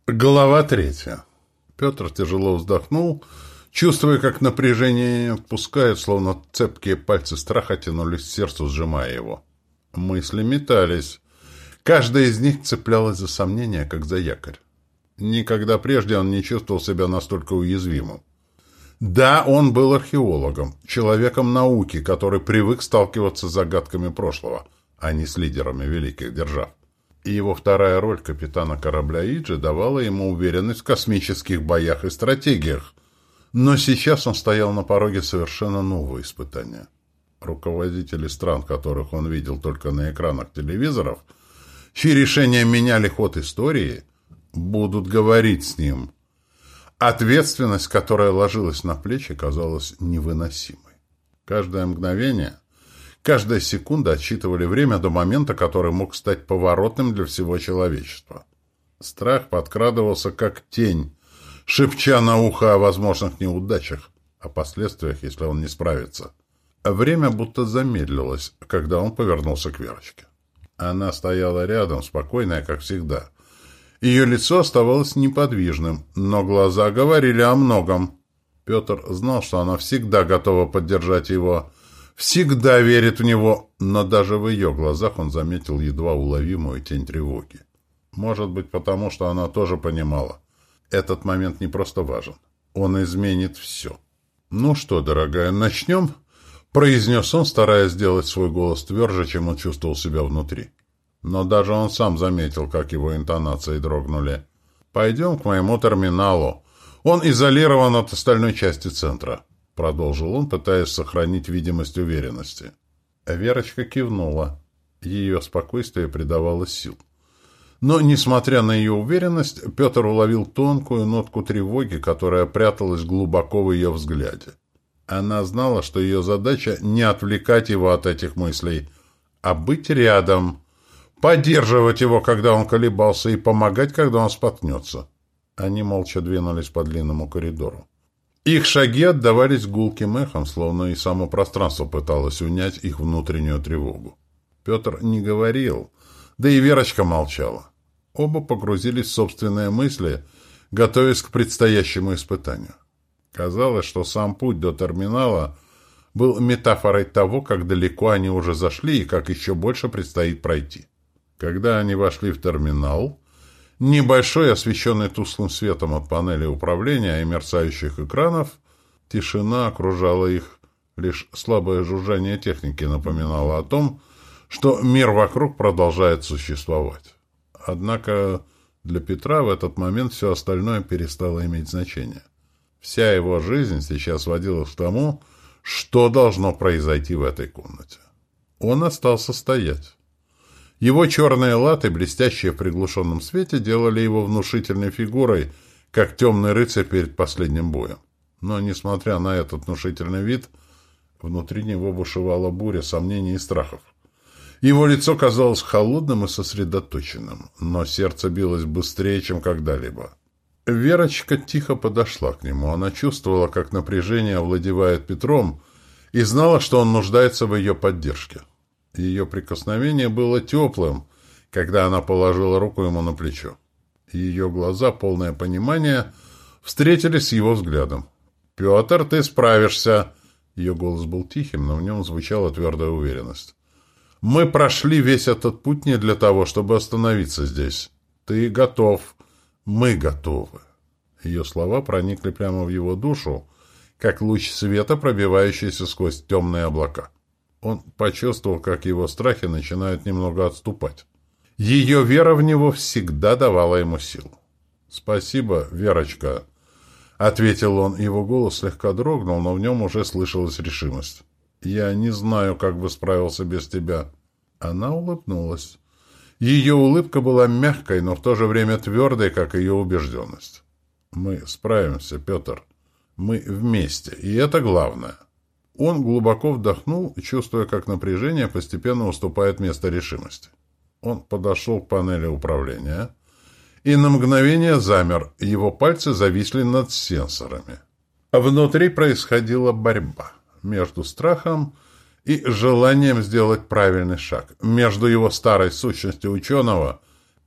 Глава 3. Петр тяжело вздохнул, чувствуя, как напряжение не отпускает, словно цепкие пальцы страха тянулись к сердцу, сжимая его. Мысли метались. Каждая из них цеплялась за сомнения, как за якорь. Никогда прежде он не чувствовал себя настолько уязвимым. Да, он был археологом, человеком науки, который привык сталкиваться с загадками прошлого, а не с лидерами великих держав. И его вторая роль капитана корабля Иджи давала ему уверенность в космических боях и стратегиях. Но сейчас он стоял на пороге совершенно нового испытания. Руководители стран, которых он видел только на экранах телевизоров, чьи решения меняли ход истории, будут говорить с ним. Ответственность, которая ложилась на плечи, казалась невыносимой. Каждое мгновение, каждая секунда отсчитывали время до момента, который мог стать поворотным для всего человечества. Страх подкрадывался как тень, шепча на ухо о возможных неудачах, о последствиях, если он не справится. Время будто замедлилось, когда он повернулся к Верочке. Она стояла рядом, спокойная, как всегда. Ее лицо оставалось неподвижным, но глаза говорили о многом. Петр знал, что она всегда готова поддержать его, всегда верит в него, но даже в ее глазах он заметил едва уловимую тень тревоги. Может быть, потому что она тоже понимала. Этот момент не просто важен. Он изменит все. «Ну что, дорогая, начнем?» — произнес он, стараясь сделать свой голос тверже, чем он чувствовал себя внутри. Но даже он сам заметил, как его интонации дрогнули. «Пойдем к моему терминалу. Он изолирован от остальной части центра», — продолжил он, пытаясь сохранить видимость уверенности. Верочка кивнула. Ее спокойствие придавало сил. Но, несмотря на ее уверенность, Петр уловил тонкую нотку тревоги, которая пряталась глубоко в ее взгляде. Она знала, что ее задача не отвлекать его от этих мыслей, а быть рядом, поддерживать его, когда он колебался, и помогать, когда он споткнется. Они молча двинулись по длинному коридору. Их шаги отдавались гулким эхом, словно и само пространство пыталось унять их внутреннюю тревогу. Петр не говорил, да и Верочка молчала. Оба погрузились в собственные мысли, готовясь к предстоящему испытанию. Казалось, что сам путь до терминала был метафорой того, как далеко они уже зашли и как еще больше предстоит пройти. Когда они вошли в терминал, небольшой, освещенный тусклым светом от панели управления и мерцающих экранов, тишина окружала их, лишь слабое жужжание техники напоминало о том, что мир вокруг продолжает существовать. Однако для Петра в этот момент все остальное перестало иметь значение. Вся его жизнь сейчас сводилась к тому, что должно произойти в этой комнате. Он остался стоять. Его черные латы, блестящие в приглушенном свете, делали его внушительной фигурой, как темный рыцарь перед последним боем. Но, несмотря на этот внушительный вид, внутри него бушевала буря сомнений и страхов. Его лицо казалось холодным и сосредоточенным, но сердце билось быстрее, чем когда-либо. Верочка тихо подошла к нему. Она чувствовала, как напряжение овладевает Петром, и знала, что он нуждается в ее поддержке. Ее прикосновение было теплым, когда она положила руку ему на плечо. Ее глаза, полное понимание, встретились с его взглядом. «Петр, ты справишься!» Ее голос был тихим, но в нем звучала твердая уверенность. «Мы прошли весь этот путь не для того, чтобы остановиться здесь. Ты готов. Мы готовы». Ее слова проникли прямо в его душу, как луч света, пробивающийся сквозь темные облака. Он почувствовал, как его страхи начинают немного отступать. Ее вера в него всегда давала ему силу. «Спасибо, Верочка», — ответил он. Его голос слегка дрогнул, но в нем уже слышалась решимость. «Я не знаю, как бы справился без тебя». Она улыбнулась. Ее улыбка была мягкой, но в то же время твердой, как ее убежденность. «Мы справимся, Петр. Мы вместе, и это главное». Он глубоко вдохнул, чувствуя, как напряжение постепенно уступает место решимости. Он подошел к панели управления и на мгновение замер. Его пальцы зависли над сенсорами. Внутри происходила борьба между страхом и желанием сделать правильный шаг, между его старой сущностью ученого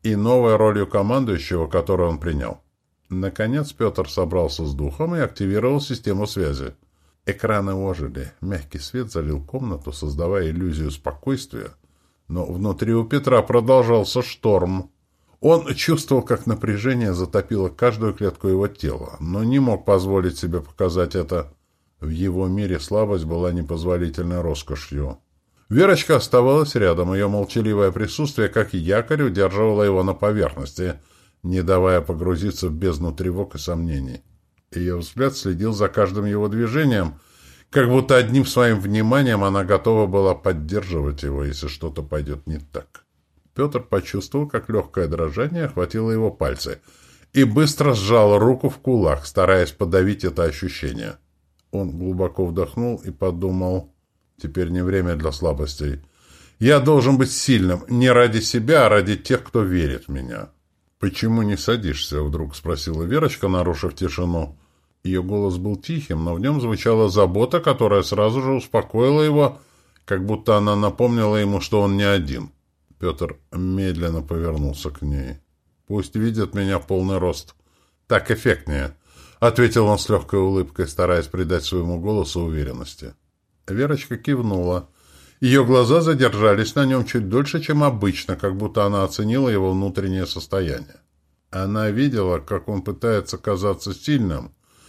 и новой ролью командующего, которую он принял. Наконец Петр собрался с духом и активировал систему связи. Экраны ожили, мягкий свет залил комнату, создавая иллюзию спокойствия, но внутри у Петра продолжался шторм. Он чувствовал, как напряжение затопило каждую клетку его тела, но не мог позволить себе показать это. В его мире слабость была непозволительной роскошью. Верочка оставалась рядом, ее молчаливое присутствие, как якорь, удерживало его на поверхности, не давая погрузиться в бездну тревог и сомнений. Ее взгляд следил за каждым его движением, как будто одним своим вниманием она готова была поддерживать его, если что-то пойдет не так. Петр почувствовал, как легкое дрожание охватило его пальцы, и быстро сжал руку в кулак, стараясь подавить это ощущение. Он глубоко вдохнул и подумал: теперь не время для слабостей. Я должен быть сильным не ради себя, а ради тех, кто верит в меня. «Почему не садишься?» — вдруг спросила Верочка, нарушив тишину. Ее голос был тихим, но в нем звучала забота, которая сразу же успокоила его, как будто она напомнила ему, что он не один. Петр медленно повернулся к ней. «Пусть видят меня в полный рост. Так эффектнее», — ответил он с легкой улыбкой, стараясь придать своему голосу уверенности. Верочка кивнула. Ее глаза задержались на нем чуть дольше, чем обычно, как будто она оценила его внутреннее состояние. Она видела, как он пытается казаться сильным,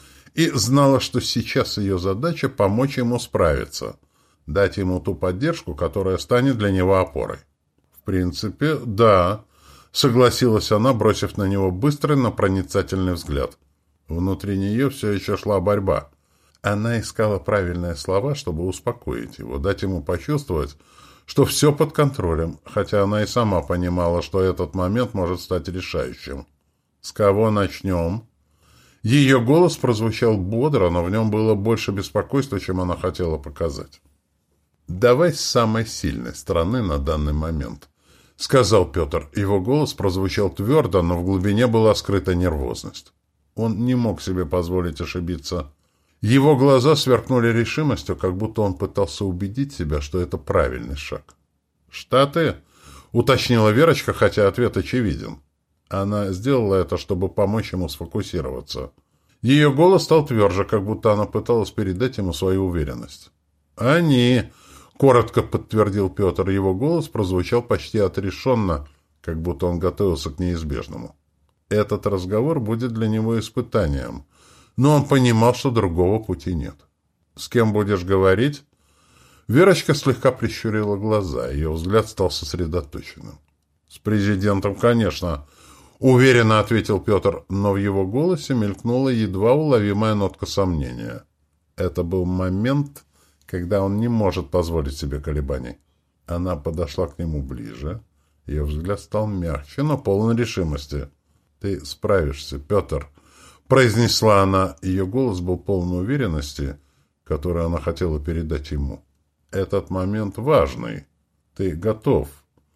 и знала, что сейчас ее задача — помочь ему справиться, дать ему ту поддержку, которая станет для него опорой. «В принципе, да», — согласилась она, бросив на него быстрый, но проницательный взгляд. Внутри нее все еще шла борьба. Она искала правильные слова, чтобы успокоить его, дать ему почувствовать, что все под контролем, хотя она и сама понимала, что этот момент может стать решающим. «С кого начнем?» Ее голос прозвучал бодро, но в нем было больше беспокойства, чем она хотела показать. «Давай с самой сильной стороны на данный момент», — сказал Петр. Его голос прозвучал твердо, но в глубине была скрыта нервозность. Он не мог себе позволить ошибиться. Его глаза сверкнули решимостью, как будто он пытался убедить себя, что это правильный шаг. «Штаты?» — уточнила Верочка, хотя ответ очевиден. Она сделала это, чтобы помочь ему сфокусироваться. Ее голос стал тверже, как будто она пыталась передать ему свою уверенность. «Они!» — коротко подтвердил Петр. Его голос прозвучал почти отрешенно, как будто он готовился к неизбежному. Этот разговор будет для него испытанием, но он понимал, что другого пути нет. «С кем будешь говорить?» Верочка слегка прищурила глаза, ее взгляд стал сосредоточенным. «С президентом, конечно», — уверенно ответил Петр, но в его голосе мелькнула едва уловимая нотка сомнения. Это был момент, когда он не может позволить себе колебаний. Она подошла к нему ближе, ее взгляд стал мягче, но полон решимости. «Ты справишься, Петр», — произнесла она. Ее голос был полон уверенности, которую она хотела передать ему. «Этот момент важный. Ты готов.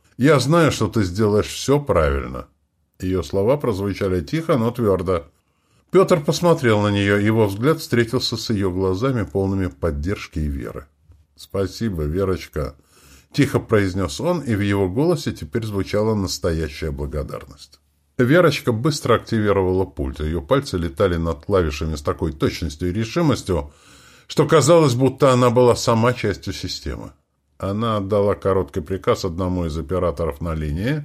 Я знаю, что ты сделаешь все правильно». Ее слова прозвучали тихо, но твердо. Петр посмотрел на нее, его взгляд встретился с ее глазами, полными поддержки и веры. «Спасибо, Верочка», — тихо произнес он, и в его голосе теперь звучала настоящая благодарность. Верочка быстро активировала пульт. Ее пальцы летали над клавишами с такой точностью и решимостью, что казалось, будто она была сама частью системы. Она отдала короткий приказ одному из операторов на линии,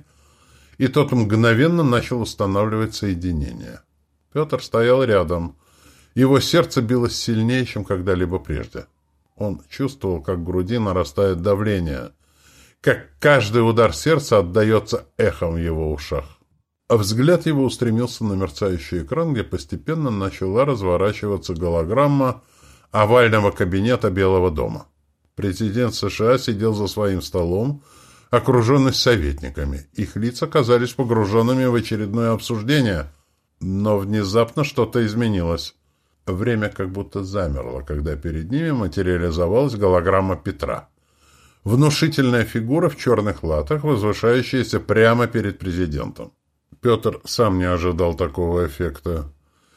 и тот мгновенно начал устанавливать соединение. Петр стоял рядом. Его сердце билось сильнее, чем когда-либо прежде. Он чувствовал, как в груди нарастает давление, как каждый удар сердца отдается эхом в его ушах. А взгляд его устремился на мерцающий экран, где постепенно начала разворачиваться голограмма овального кабинета Белого дома. Президент США сидел за своим столом, окруженный советниками. Их лица казались погруженными в очередное обсуждение, но внезапно что-то изменилось. Время как будто замерло, когда перед ними материализовалась голограмма Петра. Внушительная фигура в черных латах, возвышающаяся прямо перед президентом. Петр сам не ожидал такого эффекта.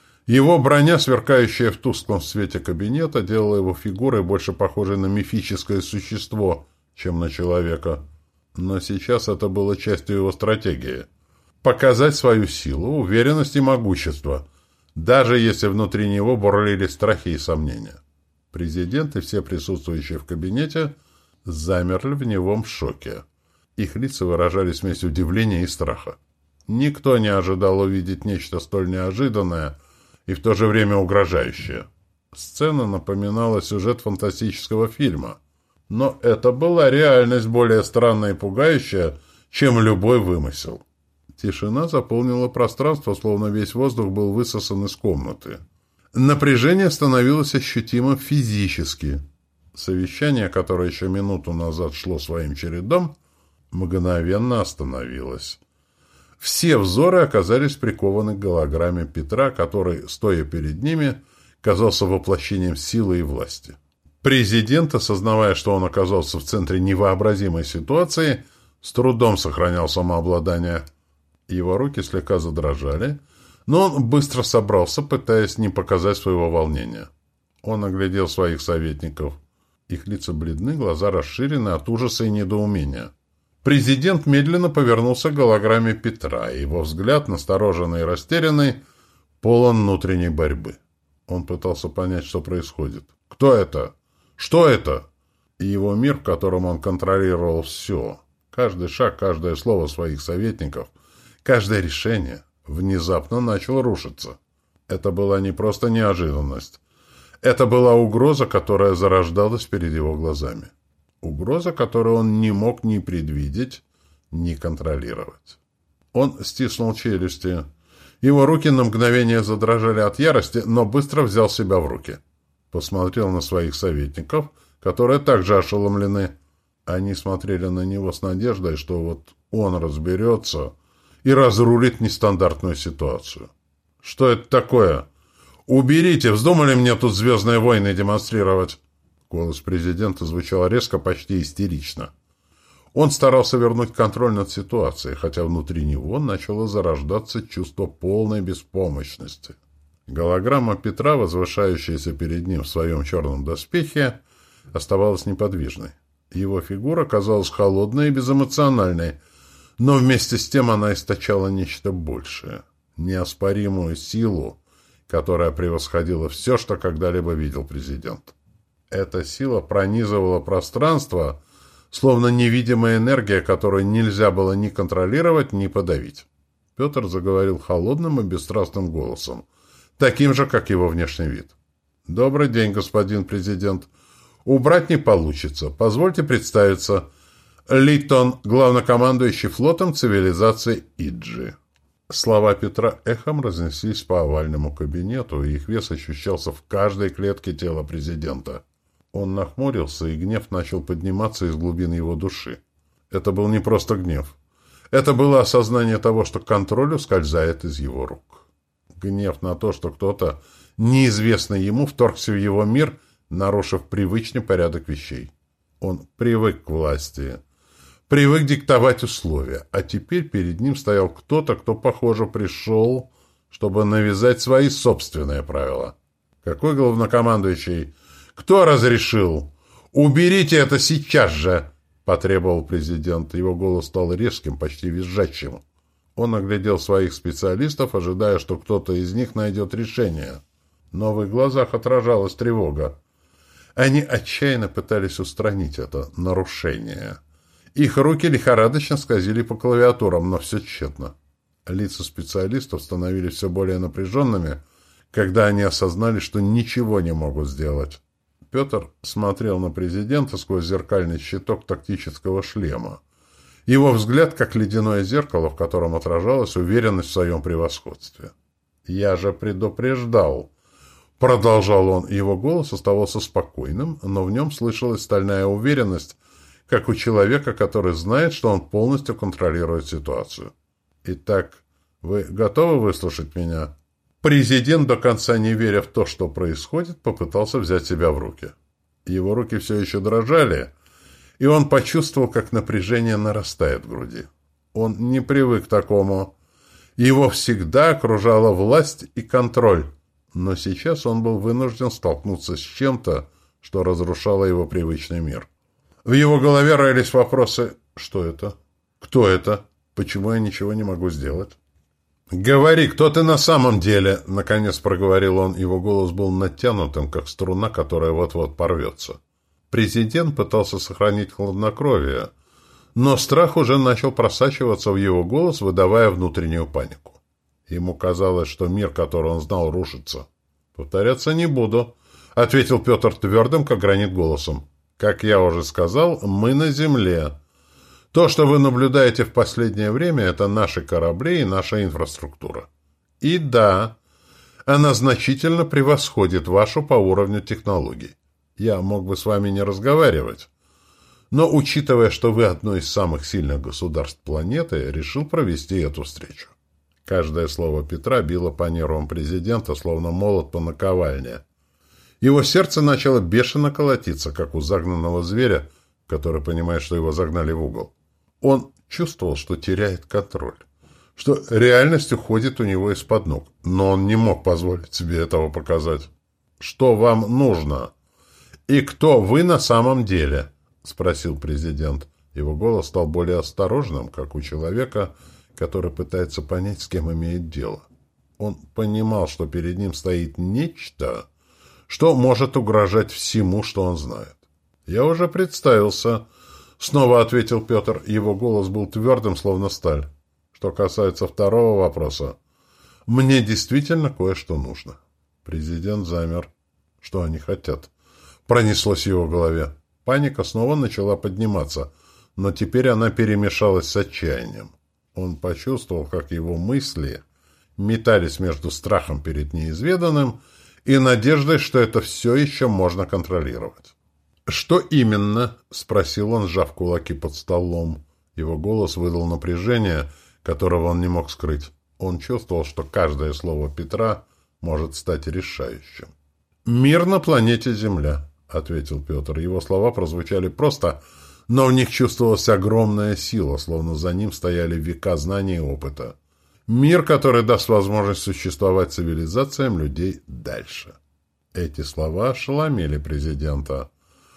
Его броня, сверкающая в тусклом свете кабинета, делала его фигурой больше похожей на мифическое существо, чем на человека. Но сейчас это было частью его стратегии. Показать свою силу, уверенность и могущество, даже если внутри него бурлили страхи и сомнения. Президент и все присутствующие в кабинете замерли в немом шоке. Их лица выражали смесь удивления и страха. Никто не ожидал увидеть нечто столь неожиданное и в то же время угрожающее. Сцена напоминала сюжет фантастического фильма. Но это была реальность более странная и пугающая, чем любой вымысел. Тишина заполнила пространство, словно весь воздух был высосан из комнаты. Напряжение становилось ощутимым физически. Совещание, которое еще минуту назад шло своим чередом, мгновенно остановилось. Все взоры оказались прикованы к голограмме Петра, который, стоя перед ними, казался воплощением силы и власти. Президент, осознавая, что он оказался в центре невообразимой ситуации, с трудом сохранял самообладание. Его руки слегка задрожали, но он быстро собрался, пытаясь не показать своего волнения. Он оглядел своих советников. Их лица бледны, глаза расширены от ужаса и недоумения. Президент медленно повернулся к голограмме Петра, и его взгляд, настороженный и растерянный, полон внутренней борьбы. Он пытался понять, что происходит. Кто это? Что это? И его мир, в котором он контролировал все, каждый шаг, каждое слово своих советников, каждое решение, внезапно начал рушиться. Это была не просто неожиданность. Это была угроза, которая зарождалась перед его глазами. Угроза, которую он не мог ни предвидеть, ни контролировать. Он стиснул челюсти. Его руки на мгновение задрожали от ярости, но быстро взял себя в руки. Посмотрел на своих советников, которые также ошеломлены. Они смотрели на него с надеждой, что вот он разберется и разрулит нестандартную ситуацию. «Что это такое? Уберите! Вздумали мне тут «Звездные войны» демонстрировать?» Голос президента звучал резко, почти истерично. Он старался вернуть контроль над ситуацией, хотя внутри него начало зарождаться чувство полной беспомощности. Голограмма Петра, возвышающаяся перед ним в своем черном доспехе, оставалась неподвижной. Его фигура казалась холодной и безэмоциональной, но вместе с тем она источала нечто большее, неоспоримую силу, которая превосходила все, что когда-либо видел президент. Эта сила пронизывала пространство, словно невидимая энергия, которую нельзя было ни контролировать, ни подавить. Петр заговорил холодным и бесстрастным голосом, таким же, как его внешний вид. «Добрый день, господин президент. Убрать не получится. Позвольте представиться. Литон, главнокомандующий флотом цивилизации Иджи». Слова Петра эхом разнеслись по овальному кабинету, и их вес ощущался в каждой клетке тела президента. Он нахмурился, и гнев начал подниматься из глубин его души. Это был не просто гнев. Это было осознание того, что контроль ускользает из его рук. Гнев на то, что кто-то, неизвестный ему, вторгся в его мир, нарушив привычный порядок вещей. Он привык к власти, привык диктовать условия, а теперь перед ним стоял кто-то, кто, похоже, пришел, чтобы навязать свои собственные правила. Какой главнокомандующий? Кто разрешил? Уберите это сейчас же! Потребовал президент. Его голос стал резким, почти визжащим. Он оглядел своих специалистов, ожидая, что кто-то из них найдет решение. Но в их глазах отражалась тревога. Они отчаянно пытались устранить это нарушение. Их руки лихорадочно скользили по клавиатурам, но все тщетно. Лица специалистов становились все более напряженными, когда они осознали, что ничего не могут сделать. Петр смотрел на президента сквозь зеркальный щиток тактического шлема. Его взгляд, как ледяное зеркало, в котором отражалась уверенность в своем превосходстве. «Я же предупреждал!» Продолжал он, и его голос оставался спокойным, но в нем слышалась стальная уверенность, как у человека, который знает, что он полностью контролирует ситуацию. «Итак, вы готовы выслушать меня?» Президент, до конца не веря в то, что происходит, попытался взять себя в руки. Его руки все еще дрожали, и он почувствовал, как напряжение нарастает в груди. Он не привык к такому. Его всегда окружала власть и контроль, но сейчас он был вынужден столкнуться с чем-то, что разрушало его привычный мир. В его голове роились вопросы: что это? Кто это? Почему я ничего не могу сделать? «Говори, кто ты на самом деле?» — наконец проговорил он. Его голос был натянутым, как струна, которая вот-вот порвется. Президент пытался сохранить хладнокровие, но страх уже начал просачиваться в его голос, выдавая внутреннюю панику. Ему казалось, что мир, который он знал, рушится. «Повторяться не буду», — ответил Петр твердым, как гранит, голосом. «Как я уже сказал, мы на земле. То, что вы наблюдаете в последнее время, это наши корабли и наша инфраструктура. И да, она значительно превосходит вашу по уровню технологий. Я мог бы с вами не разговаривать, но, учитывая, что вы одно из самых сильных государств планеты, решил провести эту встречу». Каждое слово Петра било по нервам президента, словно молот по наковальне. Его сердце начало бешено колотиться, как у загнанного зверя, который понимает, что его загнали в угол. Он чувствовал, что теряет контроль, что реальность уходит у него из-под ног, но он не мог позволить себе этого показать. «Что вам нужно? И кто вы на самом деле?» — спросил президент. Его голос стал более осторожным, как у человека, который пытается понять, с кем имеет дело. Он понимал, что перед ним стоит нечто, что может угрожать всему, что он знает. «Я уже представился», — снова ответил Петр. Его голос был твердым, словно сталь. «Что касается второго вопроса, мне действительно кое-что нужно». Президент замер. «Что они хотят?» Пронеслось в его голове. Паника снова начала подниматься, но теперь она перемешалась с отчаянием. Он почувствовал, как его мысли метались между страхом перед неизведанным и надеждой, что это все еще можно контролировать. «Что именно?» — спросил он, сжав кулаки под столом. Его голос выдал напряжение, которого он не мог скрыть. Он чувствовал, что каждое слово Петра может стать решающим. «Мир на планете Земля», — ответил Петр. Его слова прозвучали просто, но в них чувствовалась огромная сила, словно за ним стояли века знаний и опыта. Мир, который даст возможность существовать цивилизациям людей дальше. Эти слова ошеломили президента.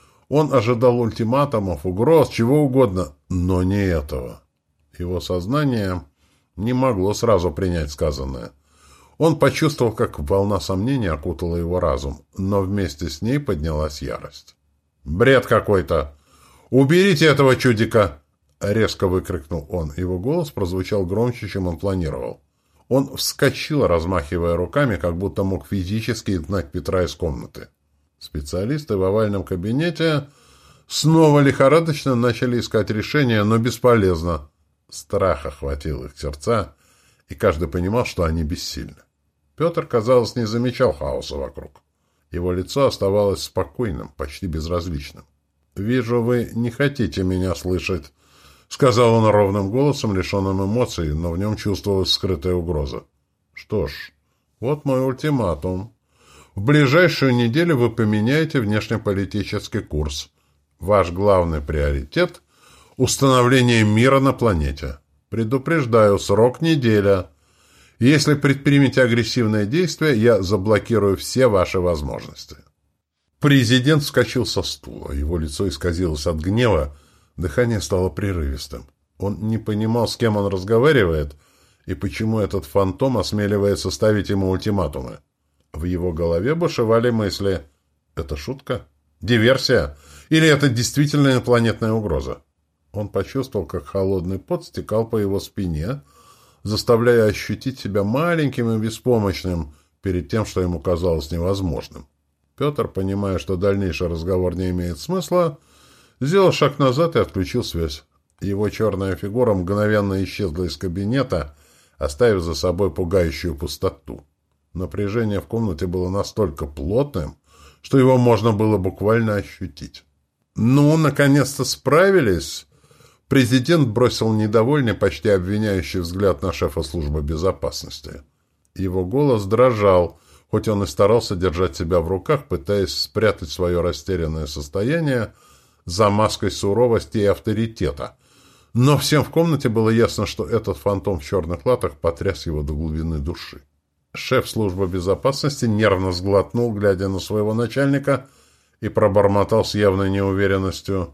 Он ожидал ультиматумов, угроз, чего угодно, но не этого. Его сознание не могло сразу принять сказанное. Он почувствовал, как волна сомнений окутала его разум, но вместе с ней поднялась ярость. «Бред какой-то! Уберите этого чудика!» — резко выкрикнул он. Его голос прозвучал громче, чем он планировал. Он вскочил, размахивая руками, как будто мог физически изгнать Петра из комнаты. Специалисты в овальном кабинете снова лихорадочно начали искать решение, но бесполезно. Страх охватил их сердца, и каждый понимал, что они бессильны. Петр, казалось, не замечал хаоса вокруг. Его лицо оставалось спокойным, почти безразличным. «Вижу, вы не хотите меня слышать», — сказал он ровным голосом, лишенным эмоций, но в нем чувствовалась скрытая угроза. «Что ж, вот мой ультиматум. В ближайшую неделю вы поменяете внешнеполитический курс. Ваш главный приоритет — установление мира на планете. Предупреждаю, срок неделя. Если предпримете агрессивные действия, я заблокирую все ваши возможности». Президент вскочил со стула. Его лицо исказилось от гнева, дыхание стало прерывистым. Он не понимал, с кем он разговаривает, и почему этот фантом осмеливается ставить ему ультиматумы. В его голове бушевали мысли. Это шутка? Диверсия? Или это действительно инопланетная угроза? Он почувствовал, как холодный пот стекал по его спине, заставляя ощутить себя маленьким и беспомощным перед тем, что ему казалось невозможным. Петр, понимая, что дальнейший разговор не имеет смысла, сделал шаг назад и отключил связь. Его черная фигура мгновенно исчезла из кабинета, оставив за собой пугающую пустоту. Напряжение в комнате было настолько плотным, что его можно было буквально ощутить. «Ну, наконец-то справились!» Президент бросил недовольный, почти обвиняющий взгляд на шефа службы безопасности. Его голос дрожал, хоть он и старался держать себя в руках, пытаясь спрятать свое растерянное состояние за маской суровости и авторитета. Но всем в комнате было ясно, что этот фантом в черных латах потряс его до глубины души. Шеф службы безопасности нервно сглотнул, глядя на своего начальника, и пробормотал с явной неуверенностью: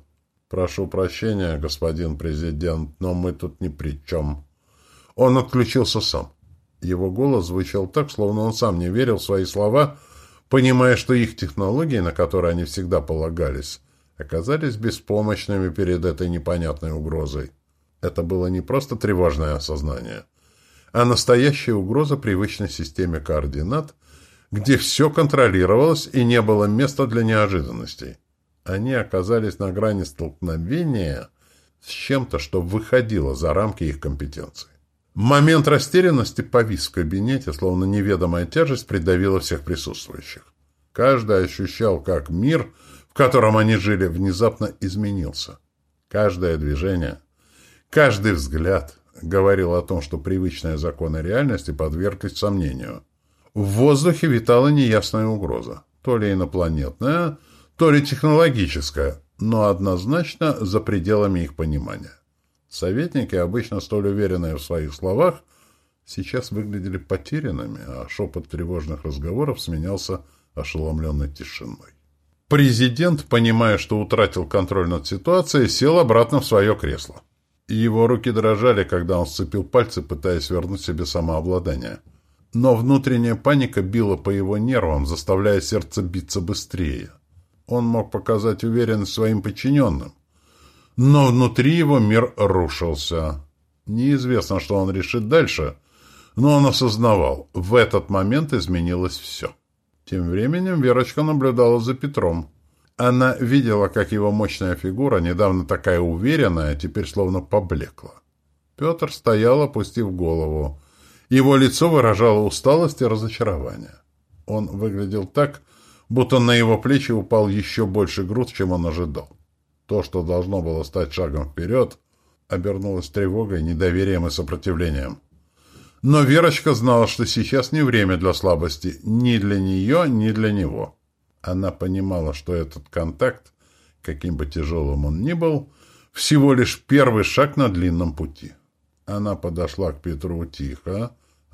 «Прошу прощения, господин президент, но мы тут ни при чем». Он отключился сам. Его голос звучал так, словно он сам не верил в свои слова, понимая, что их технологии, на которые они всегда полагались, оказались беспомощными перед этой непонятной угрозой. Это было не просто тревожное осознание, а настоящая угроза привычной системе координат, где все контролировалось и не было места для неожиданностей. Они оказались на грани столкновения с чем-то, что выходило за рамки их компетенции. Момент растерянности повис в кабинете, словно неведомая тяжесть придавила всех присутствующих. Каждый ощущал, как мир, в котором они жили, внезапно изменился. Каждое движение, каждый взгляд говорил о том, что привычные законы реальности подверглись сомнению. В воздухе витала неясная угроза, то ли инопланетная, то ли технологическая, но однозначно за пределами их понимания. Советники, обычно столь уверенные в своих словах, сейчас выглядели потерянными, а шепот тревожных разговоров сменялся ошеломленной тишиной. Президент, понимая, что утратил контроль над ситуацией, сел обратно в свое кресло. Его руки дрожали, когда он сцепил пальцы, пытаясь вернуть себе самообладание. Но внутренняя паника била по его нервам, заставляя сердце биться быстрее. Он мог показать уверенность своим подчиненным, но внутри его мир рушился. Неизвестно, что он решит дальше, но он осознавал, в этот момент изменилось все. Тем временем Верочка наблюдала за Петром. Она видела, как его мощная фигура, недавно такая уверенная, теперь словно поблекла. Петр стоял, опустив голову. Его лицо выражало усталость и разочарование. Он выглядел так, будто на его плечи упал еще больше груз, чем он ожидал. То, что должно было стать шагом вперед, обернулось тревогой, недоверием и сопротивлением. Но Верочка знала, что сейчас не время для слабости ни для нее, ни для него. Она понимала, что этот контакт, каким бы тяжелым он ни был, всего лишь первый шаг на длинном пути. Она подошла к Петру тихо,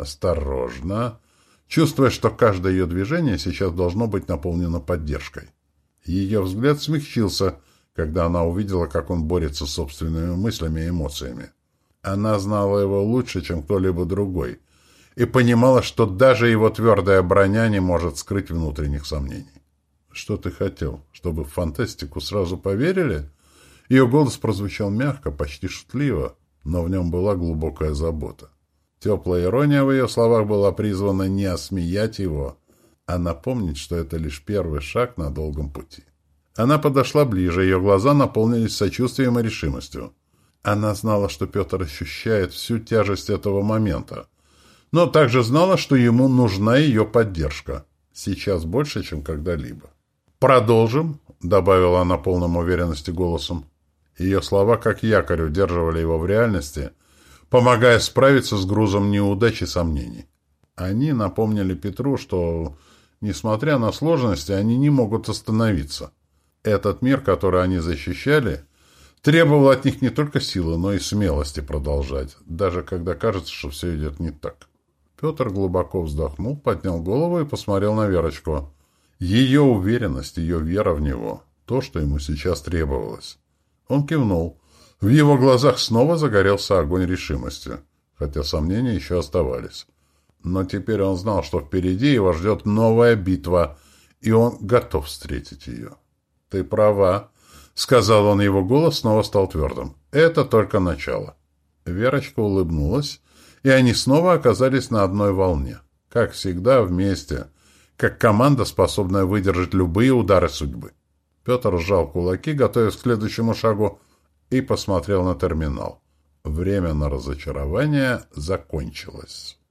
осторожно, чувствуя, что каждое ее движение сейчас должно быть наполнено поддержкой. Ее взгляд смягчился, когда она увидела, как он борется с собственными мыслями и эмоциями. Она знала его лучше, чем кто-либо другой, и понимала, что даже его твердая броня не может скрыть внутренних сомнений. «Что ты хотел? Чтобы в фантастику сразу поверили?» Ее голос прозвучал мягко, почти шутливо, но в нем была глубокая забота. Теплая ирония в ее словах была призвана не осмеять его, а напомнить, что это лишь первый шаг на долгом пути. Она подошла ближе, ее глаза наполнились сочувствием и решимостью. Она знала, что Петр ощущает всю тяжесть этого момента, но также знала, что ему нужна ее поддержка, сейчас больше, чем когда-либо. «Продолжим», — добавила она полным уверенности голосом. Ее слова, как якорь, удерживали его в реальности, помогая справиться с грузом неудач и сомнений. Они напомнили Петру, что, несмотря на сложности, они не могут остановиться. Этот мир, который они защищали, требовал от них не только силы, но и смелости продолжать, даже когда кажется, что все идет не так. Петр глубоко вздохнул, поднял голову и посмотрел на Верочку. Ее уверенность, ее вера в него — то, что ему сейчас требовалось. Он кивнул. В его глазах снова загорелся огонь решимости, хотя сомнения еще оставались. Но теперь он знал, что впереди его ждет новая битва, и он готов встретить ее. «Ты права», — сказал он, его голос снова стал твердым. «Это только начало». Верочка улыбнулась, и они снова оказались на одной волне. Как всегда, вместе, как команда, способная выдержать любые удары судьбы. Петр сжал кулаки, готовясь к следующему шагу, и посмотрел на терминал. Время на разочарование закончилось.